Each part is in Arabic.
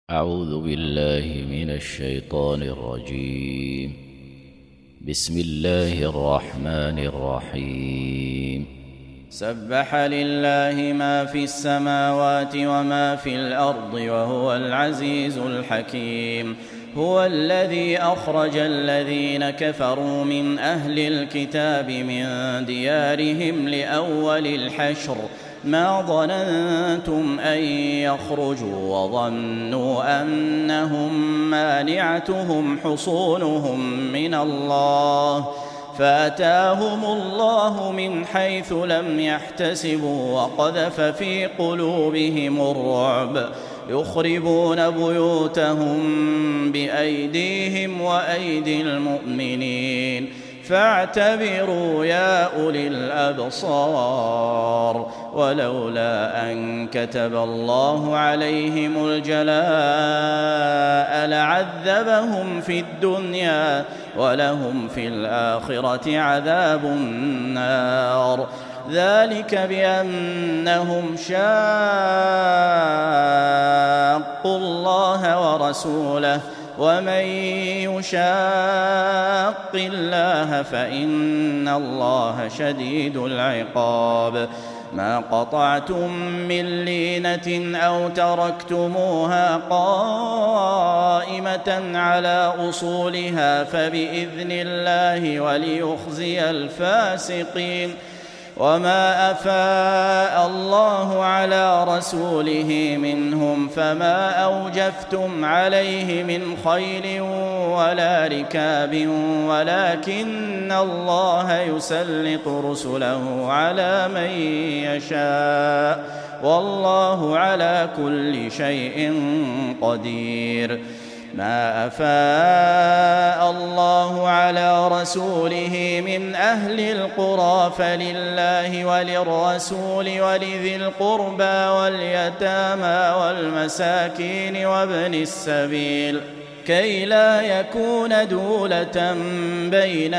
أعوذ بالله من الشيطان الرجيم. بسم الله الرحمن الرحيم. سبح لله ما في السماوات وما في الأرض وهو العزيز الحكيم. هو الذي أخرج الذين كفروا من أهل الكتاب من ديارهم لأول الحشر ما ظننتم أن يخرجوا وظنوا أنهم مانعتهم حصونهم من الله فأتاهم الله من حيث لم يحتسبوا وقذف في قلوبهم الرعب يخربون بيوتهم بأيديهم وأيدي المؤمنين فاعتبروا يا أولي الأبصار. ولولا أن كتب الله عليهم الجلاء لعذبهم في الدنيا ولهم في الآخرة عذاب النار. ذلك بأنهم شاقوا الله ورسوله ومن يشاق الله فإن الله شديد العقاب. ما قطعتم من لينة أو تركتموها قائمة على أصولها فبإذن الله وليخزي الفاسقين. وما أفاء الله على رسوله منهم فما أوجفتم عليه من خيل ولا ركاب ولكن الله يسلط رسله على من يشاء والله على كل شيء قدير. ما أفاء الله على رسوله من أهل القرى فلله وللرسول ولذي القربى واليتامى والمساكين وابن السبيل كي لا يكون دولة بين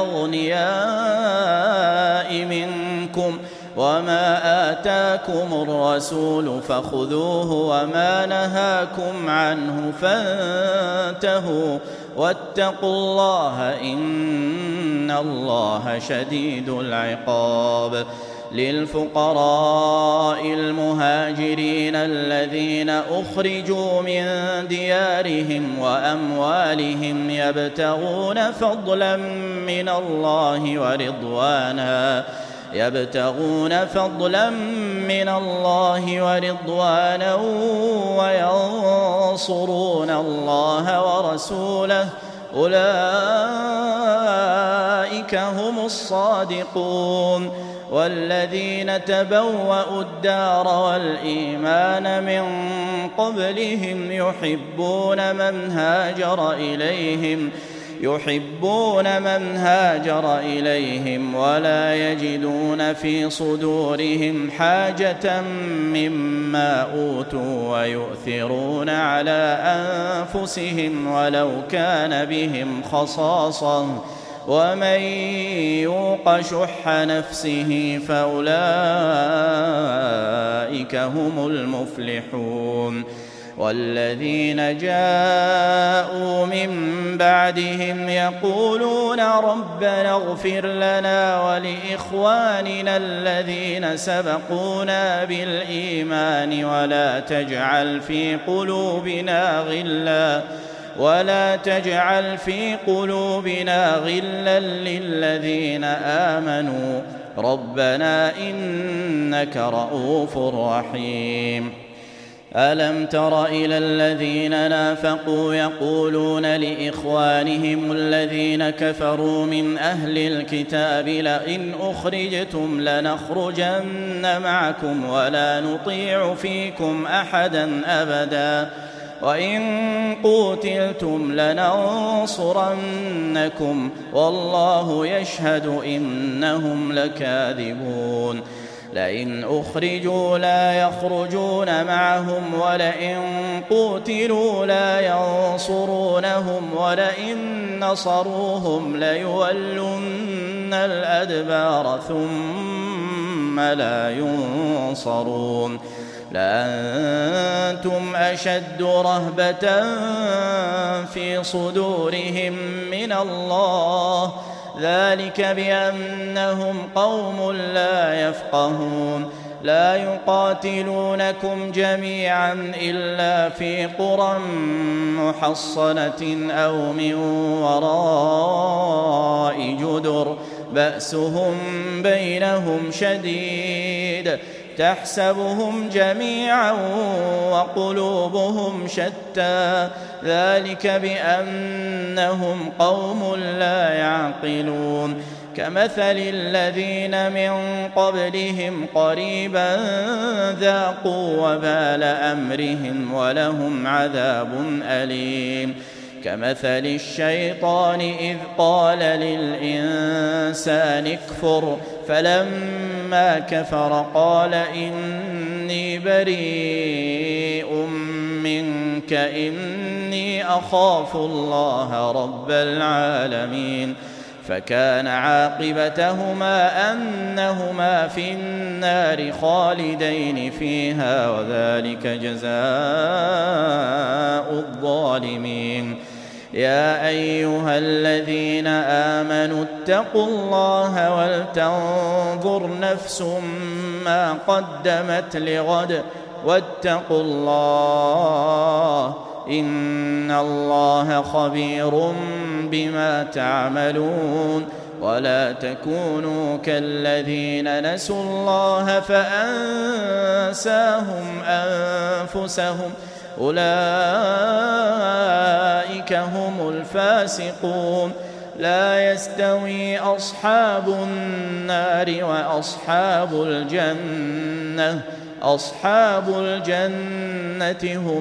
الأغنياء منكم. وما آتاكم الرسول فخذوه وما نهاكم عنه فانتهوا واتقوا الله إن الله شديد العقاب. للفقراء المهاجرين الذين أخرجوا من ديارهم وأموالهم يبتغون فضلا من الله ورضوانا وينصرون الله ورسوله أولئك هم الصادقون. والذين تبوأوا الدار والإيمان من قبلهم يحبون من هاجر إليهم ولا يجدون في صدورهم حاجة مما أوتوا ويؤثرون على أنفسهم ولو كان بهم خصاصة ومن يوق شح نفسه فأولئك هم المفلحون. والذين جاءوا من بعدهم يقولون ربنا اغفر لنا ولإخواننا الذين سبقونا بالإيمان ولا تجعل في قلوبنا غلا للذين آمنوا ربنا إنك رؤوف رحيم. ألم تر إلى الذين نافقوا يقولون لإخوانهم الذين كفروا من أهل الكتاب لئن أخرجتم لنخرجن معكم ولا نطيع فيكم أحدا أبدا وإن قوتلتم لننصرنكم والله يشهد إنهم لكاذبون. لئن أخرجوا لا يخرجون معهم ولئن قوتلوا لا ينصرونهم ولئن نصروهم ليولن الأدبار ثم لا ينصرون. لأنتم أشد رهبة في صدورهم من الله، ذلك بأنهم قوم لا يفقهون. لا يقاتلونكم جميعا إلا في قرى محصنة أو من وراء جدر بأسهم بينهم شديد، تحسبهم جميعا وقلوبهم شتى، ذلك بأنهم قوم لا يعقلون. كمثل الذين من قبلهم قريبا ذاقوا وبال أمرهم ولهم عذاب أليم. كمثل الشيطان إذ قال للإنسان اكفر فلما كفر قال إني بريء منك إني أخاف الله رب العالمين. فكان عاقبتهما أنهما في النار خالدين فيها، وذلك جزاء الظالمين. يا أيها الذين آمنوا اتقوا الله ولتنظر نفس ما قدمت لغد واتقوا الله إن الله خبير بما تعملون. ولا تكونوا كالذين نسوا الله فأنساهم أنفسهم أولئك هم الفاسقون. لا يستوي أصحاب النار وأصحاب الجنة، أصحاب الجنة هم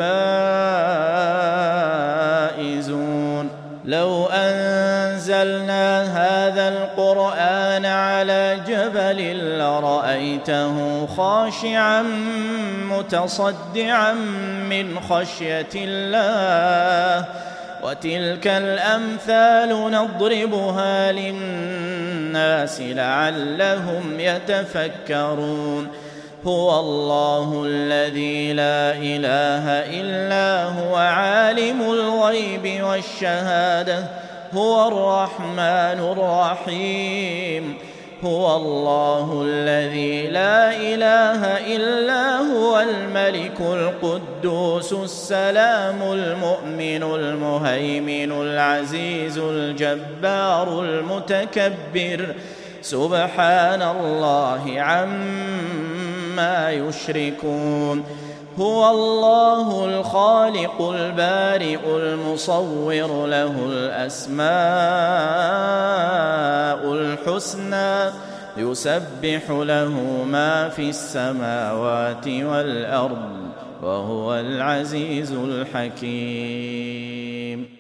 الفائزون. لو أنزلنا هذا القرآن على جبل لرأيته خاشعا متصدعا من خشية الله. وتلك الأمثال نضربها للناس لعلهم يتفكرون. هو الله الذي لا إله إلا هو عالم الغيب والشهادة، هو الرحمن الرحيم. هو الله الذي لا إله إلا هو الملك القدوس السلام المؤمن المهيمن العزيز الجبار المتكبر، سبحان الله عما يشركون. هو الله الخالق البارئ المصور، له الأسماء الحسنى، يسبح له ما في السماوات والأرض، وهو العزيز الحكيم.